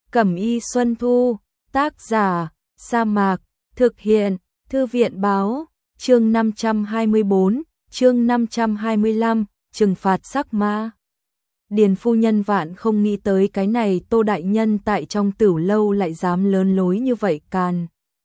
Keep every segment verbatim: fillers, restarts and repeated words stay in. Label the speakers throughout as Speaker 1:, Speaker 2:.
Speaker 1: Cẩm y Xuân Thu, tác giả, Sa Mạc, thực hiện, Thư viện báo, chương năm trăm hai mươi bốn, chương năm trăm hai mươi lăm, trừng phạt sắc ma. Điền phu nhân vạn không nghĩ tới cái này Tô đại nhân tại trong tửu lâu lại dám lớn lối như vậy càn.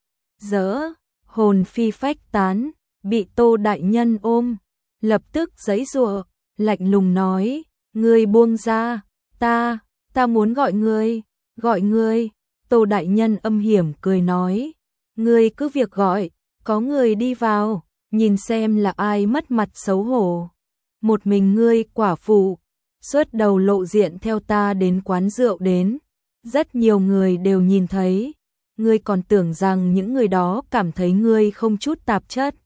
Speaker 1: Dỡ, hồn phi phách tán, bị Tô đại nhân ôm, lập tức giãy giụa, lạnh lùng nói, ngươi buông ra, ta, ta muốn gọi ngươi, gọi ngươi. Tô đại nhân âm hiểm cười nói, ngươi cứ việc gọi, có người đi vào, nhìn xem là ai mất mặt xấu hổ. Một mình ngươi quả phụ, suốt đầu lộ diện theo ta đến quán rượu đến, rất nhiều người đều nhìn thấy, ngươi còn tưởng rằng những người đó cảm thấy ngươi không chút tạp chất.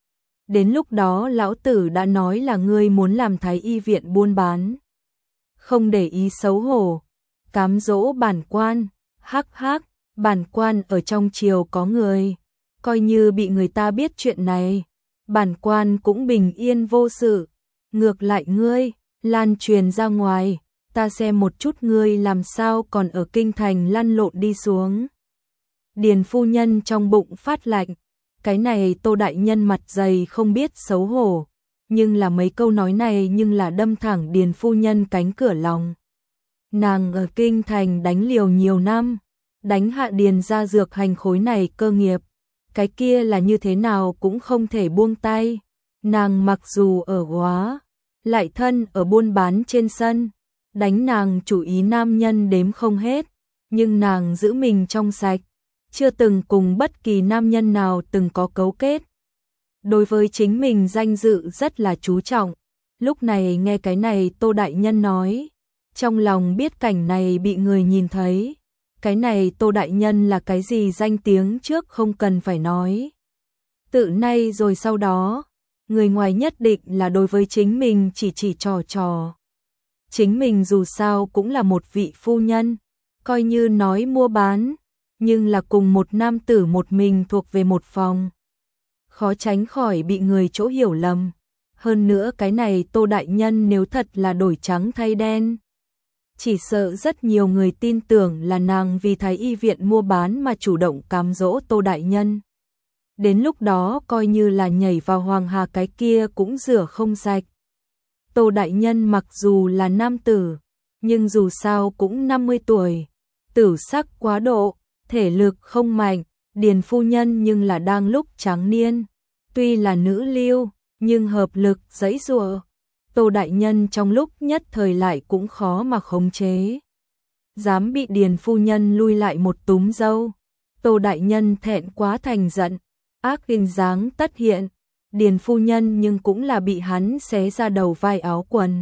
Speaker 1: Đến lúc đó lão tử đã nói là ngươi muốn làm thái y viện buôn bán. Không để ý xấu hổ, cám dỗ bản quan, hắc hắc, bản quan ở trong triều có người, coi như bị người ta biết chuyện này, bản quan cũng bình yên vô sự, ngược lại ngươi, lan truyền ra ngoài, ta xem một chút ngươi làm sao còn ở kinh thành lăn lộn đi xuống. Điền phu nhân trong bụng phát lạnh, cái này Tô đại nhân mặt dày không biết xấu hổ, nhưng là mấy câu nói này nhưng là đâm thẳng Điền phu nhân cánh cửa lòng. Nàng ở kinh thành đánh liều nhiều năm, đánh hạ Điền gia dược hành khối này cơ nghiệp, cái kia là như thế nào cũng không thể buông tay. Nàng mặc dù ở Góa, lại thân ở buôn bán trên sân, đánh nàng chủ ý nam nhân đếm không hết, nhưng nàng giữ mình trong sạch, chưa từng cùng bất kỳ nam nhân nào từng có cấu kết. Đối với chính mình danh dự rất là chú trọng, lúc này nghe cái này Tô đại nhân nói, trong lòng biết cảnh này bị người nhìn thấy, cái này Tô đại nhân là cái gì danh tiếng trước không cần phải nói. Tự nay rồi sau đó, người ngoài nhất định là đối với chính mình chỉ chỉ trò trò. Chính mình dù sao cũng là một vị phu nhân, coi như nói mua bán, nhưng là cùng một nam tử một mình thuộc về một phòng. Khó tránh khỏi bị người chỗ hiểu lầm. Hơn nữa cái này Tô đại nhân nếu thật là đổi trắng thay đen, chỉ sợ rất nhiều người tin tưởng là nàng vì thái y viện mua bán mà chủ động cám dỗ Tô đại nhân. Đến lúc đó coi như là nhảy vào hoàng hà cái kia cũng rửa không sạch. Tô đại nhân mặc dù là nam tử, nhưng dù sao cũng năm mươi tuổi, tử sắc quá độ, thể lực không mạnh, Điền phu nhân nhưng là đang lúc tráng niên, tuy là nữ lưu, nhưng hợp lực giãy giụa. Tô đại nhân trong lúc nhất thời lại cũng khó mà khống chế. Dám bị Điền phu nhân lui lại một túm râu. Tô đại nhân thẹn quá thành giận, ác hình dáng tất hiện. Điền phu nhân nhưng cũng là bị hắn xé ra đầu vai áo quần,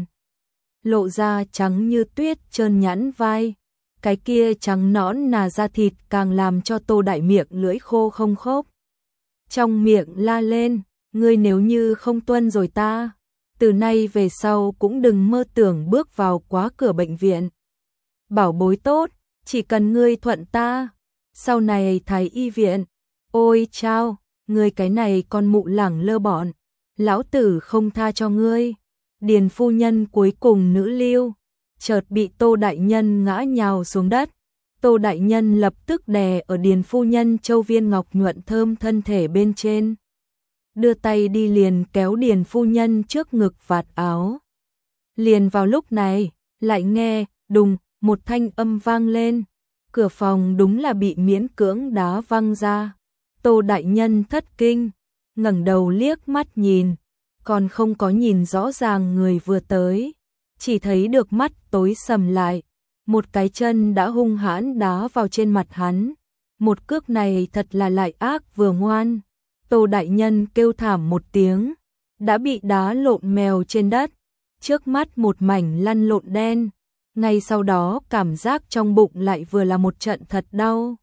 Speaker 1: lộ ra trắng như tuyết trơn nhẵn vai. Cái kia trắng nõn nà da thịt càng làm cho Tô đại miệng lưỡi khô không khốc. Trong miệng la lên, ngươi nếu như không tuân rồi ta, từ nay về sau cũng đừng mơ tưởng bước vào quá cửa bệnh viện. Bảo bối tốt, chỉ cần ngươi thuận ta, sau này thái y viện, ôi chao, ngươi cái này con mụ lẳng lơ bọn, lão tử không tha cho ngươi. Điền phu nhân cuối cùng nữ lưu, chợt bị Tô đại nhân ngã nhào xuống đất. Tô đại nhân lập tức đè ở Điền phu nhân châu viên ngọc nhuận thơm thân thể bên trên, đưa tay đi liền kéo Điền phu nhân trước ngực vạt áo. Liền vào lúc này, lại nghe, đùng, một thanh âm vang lên, cửa phòng đúng là bị miễn cưỡng đá văng ra. Tô đại nhân thất kinh, ngẩng đầu liếc mắt nhìn, còn không có nhìn rõ ràng người vừa tới, chỉ thấy được mắt tối sầm lại, một cái chân đã hung hãn đá vào trên mặt hắn. Một cước này thật là lại ác vừa ngoan. Tô đại nhân kêu thảm một tiếng, đã bị đá lộn mèo trên đất, trước mắt một mảnh lăn lộn đen. Ngay sau đó cảm giác trong bụng lại vừa là một trận thật đau.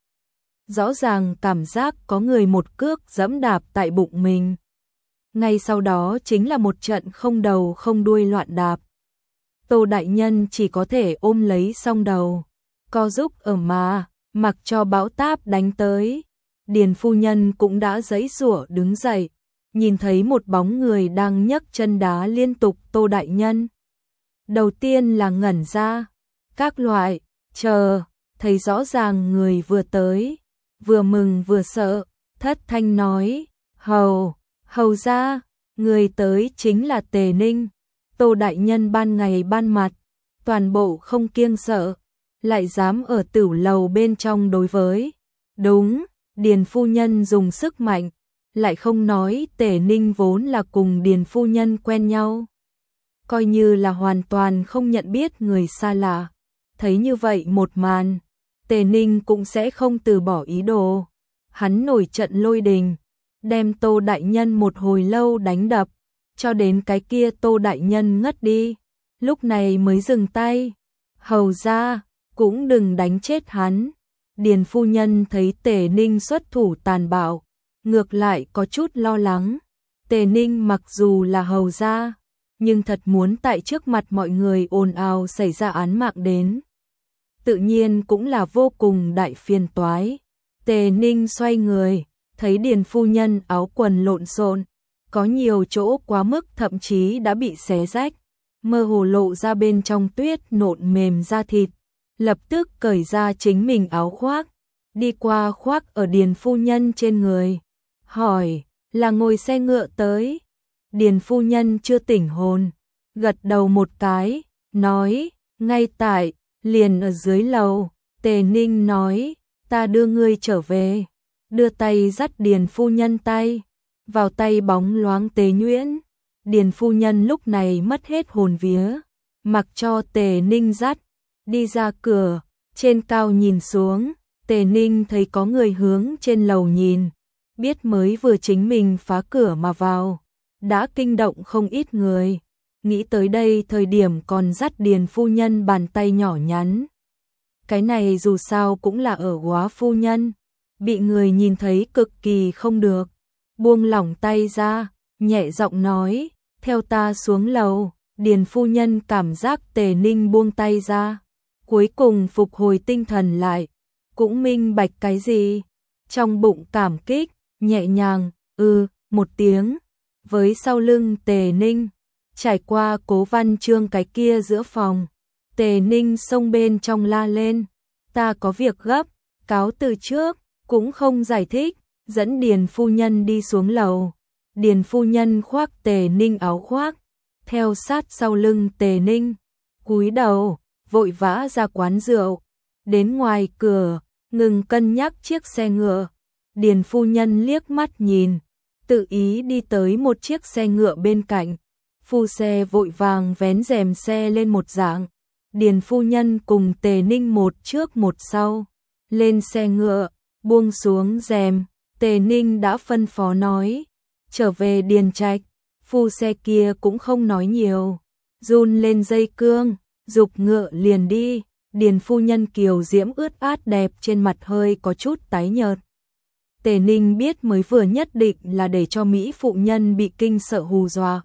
Speaker 1: Rõ ràng cảm giác có người một cước giẫm đạp tại bụng mình. Ngay sau đó chính là một trận không đầu không đuôi loạn đạp. Tô đại nhân chỉ có thể ôm lấy song đầu, co giúp ở mà, mặc cho bão táp đánh tới. Điền phu nhân cũng đã giãy giụa đứng dậy, nhìn thấy một bóng người đang nhấc chân đá liên tục Tô đại nhân. Đầu tiên là ngẩn ra, các loại, chờ, thấy rõ ràng người vừa tới, vừa mừng vừa sợ, thất thanh nói, hầu, hầu ra, người tới chính là Tề Ninh. Tô đại nhân ban ngày ban mặt, toàn bộ không kiêng sợ, lại dám ở tửu lầu bên trong đối với. Đúng, Điền phu nhân dùng sức mạnh, lại không nói Tề Ninh vốn là cùng Điền phu nhân quen nhau. Coi như là hoàn toàn không nhận biết người xa lạ. Thấy như vậy một màn, Tề Ninh cũng sẽ không từ bỏ ý đồ. Hắn nổi trận lôi đình, đem Tô đại nhân một hồi lâu đánh đập, cho đến cái kia Tô đại nhân ngất đi, lúc này mới dừng tay. Hầu ra, cũng đừng đánh chết hắn. Điền phu nhân thấy Tề Ninh xuất thủ tàn bạo, ngược lại có chút lo lắng. Tề Ninh mặc dù là hầu ra, nhưng thật muốn tại trước mặt mọi người ồn ào xảy ra án mạng đến, tự nhiên cũng là vô cùng đại phiền toái. Tề Ninh xoay người, thấy Điền phu nhân áo quần lộn xộn, có nhiều chỗ quá mức thậm chí đã bị xé rách, mơ hồ lộ ra bên trong tuyết nộn mềm da thịt, lập tức cởi ra chính mình áo khoác, đi qua khoác ở Điền phu nhân trên người, hỏi, là ngồi xe ngựa tới? Điền phu nhân chưa tỉnh hồn, gật đầu một cái, nói, ngay tại, liền ở dưới lầu. Tề Ninh nói, ta đưa ngươi trở về, đưa tay dắt Điền phu nhân tay, vào tay bóng loáng Tề Nhuyễn. Điền phu nhân lúc này mất hết hồn vía, mặc cho Tề Ninh dắt, đi ra cửa, trên cao nhìn xuống, Tề Ninh thấy có người hướng trên lầu nhìn, biết mới vừa chính mình phá cửa mà vào, đã kinh động không ít người, nghĩ tới đây thời điểm còn dắt Điền phu nhân bàn tay nhỏ nhắn. Cái này dù sao cũng là ở góa phu nhân, bị người nhìn thấy cực kỳ không được, buông lỏng tay ra, nhẹ giọng nói, theo ta xuống lầu. Điền phu nhân cảm giác Tề Ninh buông tay ra, cuối cùng phục hồi tinh thần lại, cũng minh bạch cái gì, trong bụng cảm kích, nhẹ nhàng, ừ, một tiếng, với sau lưng Tề Ninh, trải qua Cố Văn Chương cái kia giữa phòng, Tề Ninh xông bên trong la lên, ta có việc gấp, cáo từ trước, cũng không giải thích, dẫn Điền phu nhân đi xuống lầu. Điền phu nhân khoác Tề Ninh áo khoác, theo sát sau lưng Tề Ninh, cúi đầu, vội vã ra quán rượu, đến ngoài cửa, ngừng cân nhắc chiếc xe ngựa. Điền phu nhân liếc mắt nhìn, tự ý đi tới một chiếc xe ngựa bên cạnh, phu xe vội vàng vén rèm xe lên một dạng. Điền phu nhân cùng Tề Ninh một trước một sau, lên xe ngựa, buông xuống rèm, Tề Ninh đã phân phó nói, trở về Điền Trạch. Phu xe kia cũng không nói nhiều, run lên dây cương, giục ngựa liền đi. Điền phu nhân kiều diễm ướt át đẹp trên mặt hơi có chút tái nhợt. Tề Ninh biết mới vừa nhất định là để cho Mỹ phụ nhân bị kinh sợ hù dọa.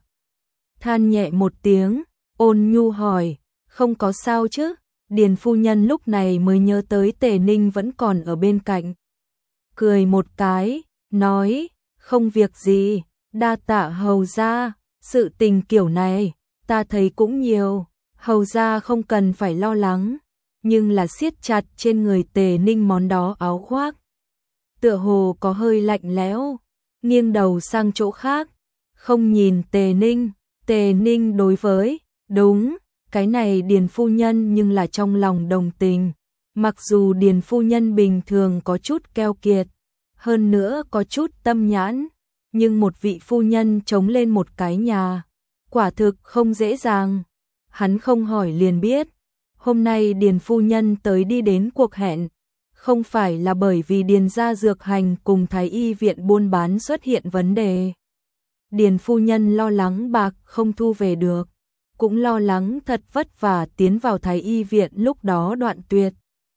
Speaker 1: Than nhẹ một tiếng, ôn nhu hỏi, không có sao chứ? Điền phu nhân lúc này mới nhớ tới Tề Ninh vẫn còn ở bên cạnh. Cười một cái, nói, không việc gì, đa tạ hầu gia, sự tình kiểu này, ta thấy cũng nhiều, hầu gia không cần phải lo lắng, nhưng là siết chặt trên người Tề Ninh món đó áo khoác. Tựa hồ có hơi lạnh lẽo, nghiêng đầu sang chỗ khác, không nhìn Tề Ninh. Tề Ninh đối với, đúng, cái này Điền phu nhân nhưng là trong lòng đồng tình, mặc dù Điền phu nhân bình thường có chút keo kiệt, hơn nữa có chút tâm nhãn, nhưng một vị phu nhân chống lên một cái nhà, quả thực không dễ dàng. Hắn không hỏi liền biết, hôm nay Điền phu nhân tới đi đến cuộc hẹn, không phải là bởi vì Điền gia dược hành cùng Thái y viện buôn bán xuất hiện vấn đề. Điền phu nhân lo lắng bạc không thu về được, cũng lo lắng thật vất vả tiến vào Thái y viện lúc đó đoạn tuyệt.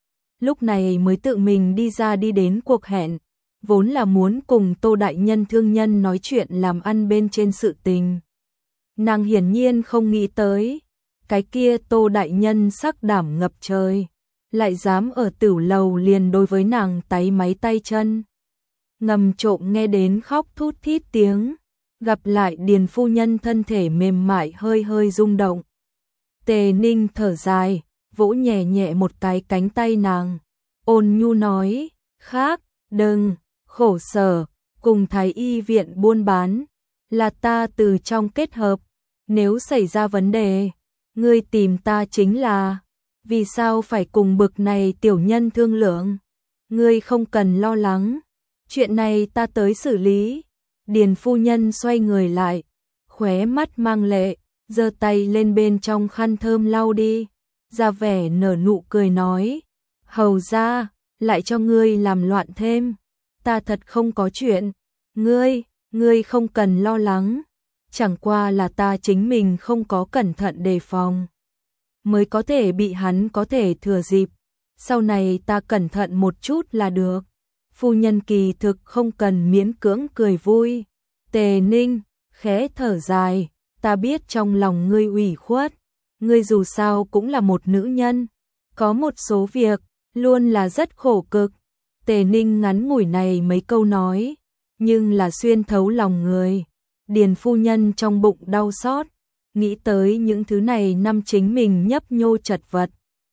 Speaker 1: Lúc này mới tự mình đi ra đi đến cuộc hẹn, vốn là muốn cùng Tô đại nhân thương nhân nói chuyện làm ăn bên trên sự tình. Nàng hiển nhiên không nghĩ tới, cái kia Tô đại nhân sắc đảm ngập trời, lại dám ở tửu lầu liền đối với nàng táy máy tay chân. Ngầm trộm nghe đến khóc thút thít tiếng, gặp lại Điền phu nhân thân thể mềm mại hơi hơi rung động. Tề Ninh thở dài, vỗ nhẹ nhẹ một cái cánh tay nàng, Ôn nhu nói, khác, đừng, khổ sở, cùng thái y viện buôn bán, là ta từ trong kết hợp, nếu xảy ra vấn đề, ngươi tìm ta chính là, vì sao phải cùng bực này tiểu nhân thương lượng, ngươi không cần lo lắng, chuyện này ta tới xử lý. Điền phu nhân xoay người lại, khóe mắt mang lệ, giơ tay lên bên trong khăn thơm lau đi, ra vẻ nở nụ cười nói, hầu ra, lại cho ngươi làm loạn thêm, ta thật không có chuyện, ngươi, ngươi không cần lo lắng, chẳng qua là ta chính mình không có cẩn thận đề phòng, mới có thể bị hắn có thể thừa dịp, sau này ta cẩn thận một chút là được. Phu nhân kỳ thực không cần miễn cưỡng cười vui. Tề Ninh khẽ thở dài, ta biết trong lòng ngươi ủy khuất, ngươi dù sao cũng là một nữ nhân, có một số việc luôn là rất khổ cực. Tề Ninh ngắn ngủi này mấy câu nói, nhưng là xuyên thấu lòng người. Điền phu nhân trong bụng đau xót, nghĩ tới những thứ này năm chính mình nhấp nhô chật vật,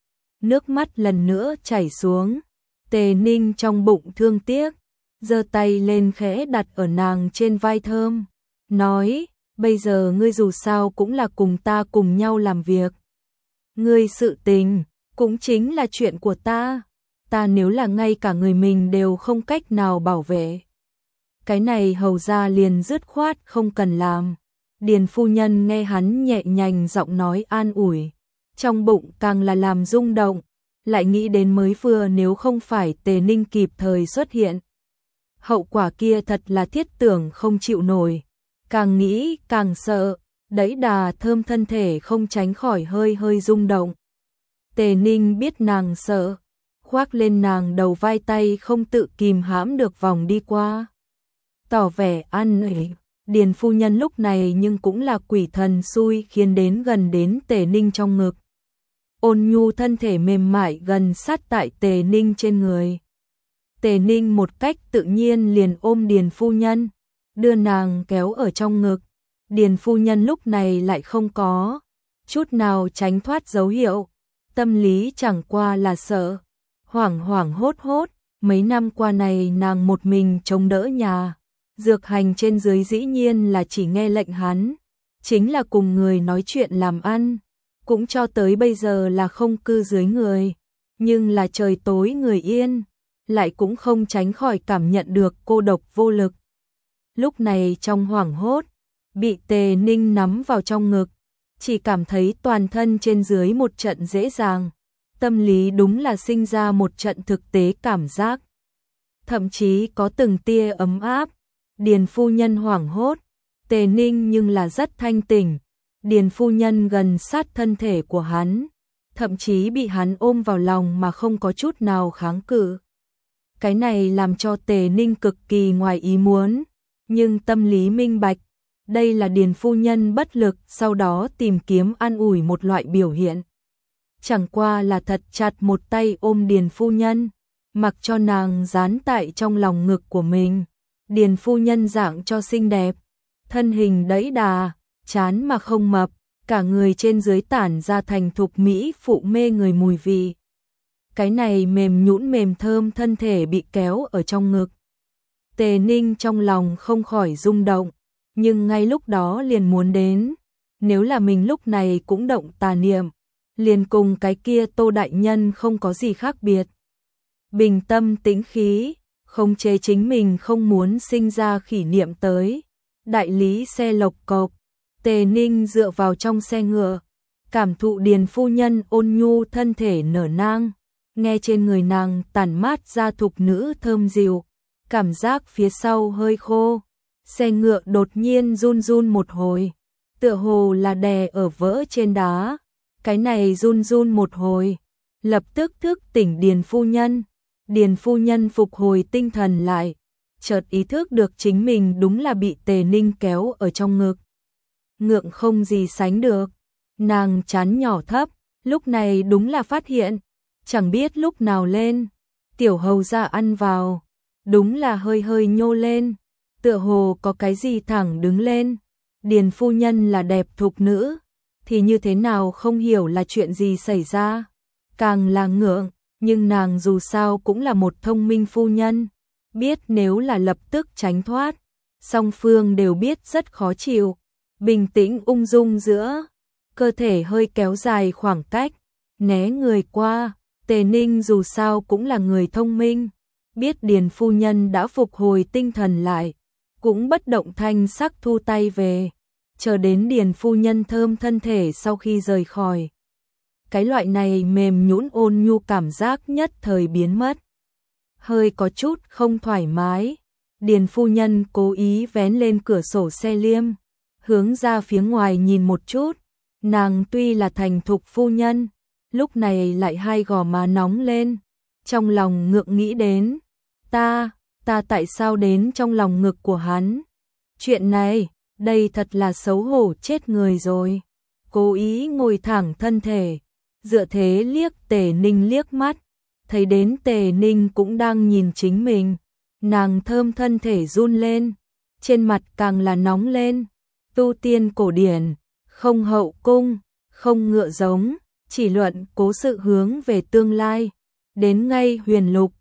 Speaker 1: nước mắt lần nữa chảy xuống. Tề Ninh trong bụng thương tiếc, giơ tay lên khẽ đặt ở nàng trên vai thơm, nói, bây giờ ngươi dù sao cũng là cùng ta cùng nhau làm việc. Ngươi sự tình, cũng chính là chuyện của ta, ta nếu là ngay cả người mình đều không cách nào bảo vệ. Cái này hầu ra liền dứt khoát không cần làm. Điền phu nhân nghe hắn nhẹ nhàng giọng nói an ủi, trong bụng càng là làm rung động, lại nghĩ đến mới vừa nếu không phải Tề Ninh kịp thời xuất hiện, hậu quả kia thật là thiết tưởng không chịu nổi, càng nghĩ càng sợ, đẫy đà thơm thân thể không tránh khỏi hơi hơi rung động. Tề Ninh biết nàng sợ, khoác lên nàng đầu vai tay không tự kìm hãm được vòng đi qua, tỏ vẻ an ủi. Điền phu nhân lúc này nhưng cũng là quỷ thần xui khiến đến gần đến Tề Ninh trong ngực. Ôn nhu thân thể mềm mại gần sát tại Tề Ninh trên người. Tề Ninh một cách tự nhiên liền ôm Điền phu nhân, đưa nàng kéo ở trong ngực. Điền phu nhân lúc này lại không có chút nào tránh thoát dấu hiệu, tâm lý chẳng qua là sợ, hoảng hoảng hốt hốt. Mấy năm qua này nàng một mình chống đỡ nhà, dược hành trên dưới dĩ nhiên là chỉ nghe lệnh hắn, chính là cùng người nói chuyện làm ăn, cũng cho tới bây giờ là không cư dưới người, nhưng là trời tối người yên, lại cũng không tránh khỏi cảm nhận được cô độc vô lực. Lúc này trong hoảng hốt, bị Tề Ninh nắm vào trong ngực, chỉ cảm thấy toàn thân trên dưới một trận dễ dàng, tâm lý đúng là sinh ra một trận thực tế cảm giác, thậm chí có từng tia ấm áp. Điền phu nhân hoảng hốt, Tề Ninh nhưng là rất thanh tỉnh. Điền phu nhân gần sát thân thể của hắn, thậm chí bị hắn ôm vào lòng mà không có chút nào kháng cự. Cái này làm cho Tề Ninh cực kỳ ngoài ý muốn, nhưng tâm lý minh bạch, đây là Điền phu nhân bất lực sau đó tìm kiếm an ủi một loại biểu hiện. Chẳng qua là thật chặt một tay ôm Điền phu nhân, mặc cho nàng dán tại trong lòng ngực của mình. Điền phu nhân dạng cho xinh đẹp, thân hình đẫy đà, chán mà không mập, cả người trên dưới tản ra thành thục mỹ phụ mê người mùi vị. Cái này mềm nhũn mềm thơm thân thể bị kéo ở trong ngực. Tề Ninh trong lòng không khỏi rung động, nhưng ngay lúc đó liền muốn đến, nếu là mình lúc này cũng động tà niệm, liền cùng cái kia Tô đại nhân không có gì khác biệt. Bình tâm tĩnh khí, không chế chính mình không muốn sinh ra khỉ niệm tới. Đại lý xe lộc cộc, Tề Ninh dựa vào trong xe ngựa, cảm thụ Điền phu nhân ôn nhu thân thể nở nang, nghe trên người nàng tản mát ra thục nữ thơm dịu, cảm giác phía sau hơi khô. Xe ngựa đột nhiên run run một hồi, tựa hồ là đè ở vỡ trên đá. Cái này run run một hồi, lập tức thức tỉnh Điền phu nhân. Điền phu nhân phục hồi tinh thần lại, chợt ý thức được chính mình đúng là bị Tề Ninh kéo ở trong ngực. Ngượng không gì sánh được, nàng chán nhỏ thấp, lúc này đúng là phát hiện, chẳng biết lúc nào lên, tiểu hầu ra ăn vào, đúng là hơi hơi nhô lên, tựa hồ có cái gì thẳng đứng lên. Điền phu nhân là đẹp thục nữ, thì như thế nào không hiểu là chuyện gì xảy ra, càng là ngượng, nhưng nàng dù sao cũng là một thông minh phu nhân, biết nếu là lập tức tránh thoát, song phương đều biết rất khó chịu, bình tĩnh ung dung giữa, cơ thể hơi kéo dài khoảng cách, né người qua, Tề Ninh dù sao cũng là người thông minh, biết Điền phu nhân đã phục hồi tinh thần lại, cũng bất động thanh sắc thu tay về, chờ đến Điền phu nhân thơm thân thể sau khi rời khỏi. Cái loại này mềm nhũn ôn nhu cảm giác nhất thời biến mất. Hơi có chút không thoải mái, Điền phu nhân cố ý vén lên cửa sổ xe liêm, hướng ra phía ngoài nhìn một chút, nàng tuy là thành thục phu nhân, lúc này lại hai gò má nóng lên, trong lòng ngượng nghĩ đến, ta, ta tại sao đến trong lòng ngực của hắn? Chuyện này, đây thật là xấu hổ chết người rồi. Cố ý ngồi thẳng thân thể, dựa thế liếc Tề Ninh liếc mắt, thấy đến Tề Ninh cũng đang nhìn chính mình, nàng thơm thân thể run lên, trên mặt càng là nóng lên, tu tiên cổ điển, không hậu cung, không ngựa giống, chỉ luận cố sự hướng về tương lai, đến ngay huyền lục,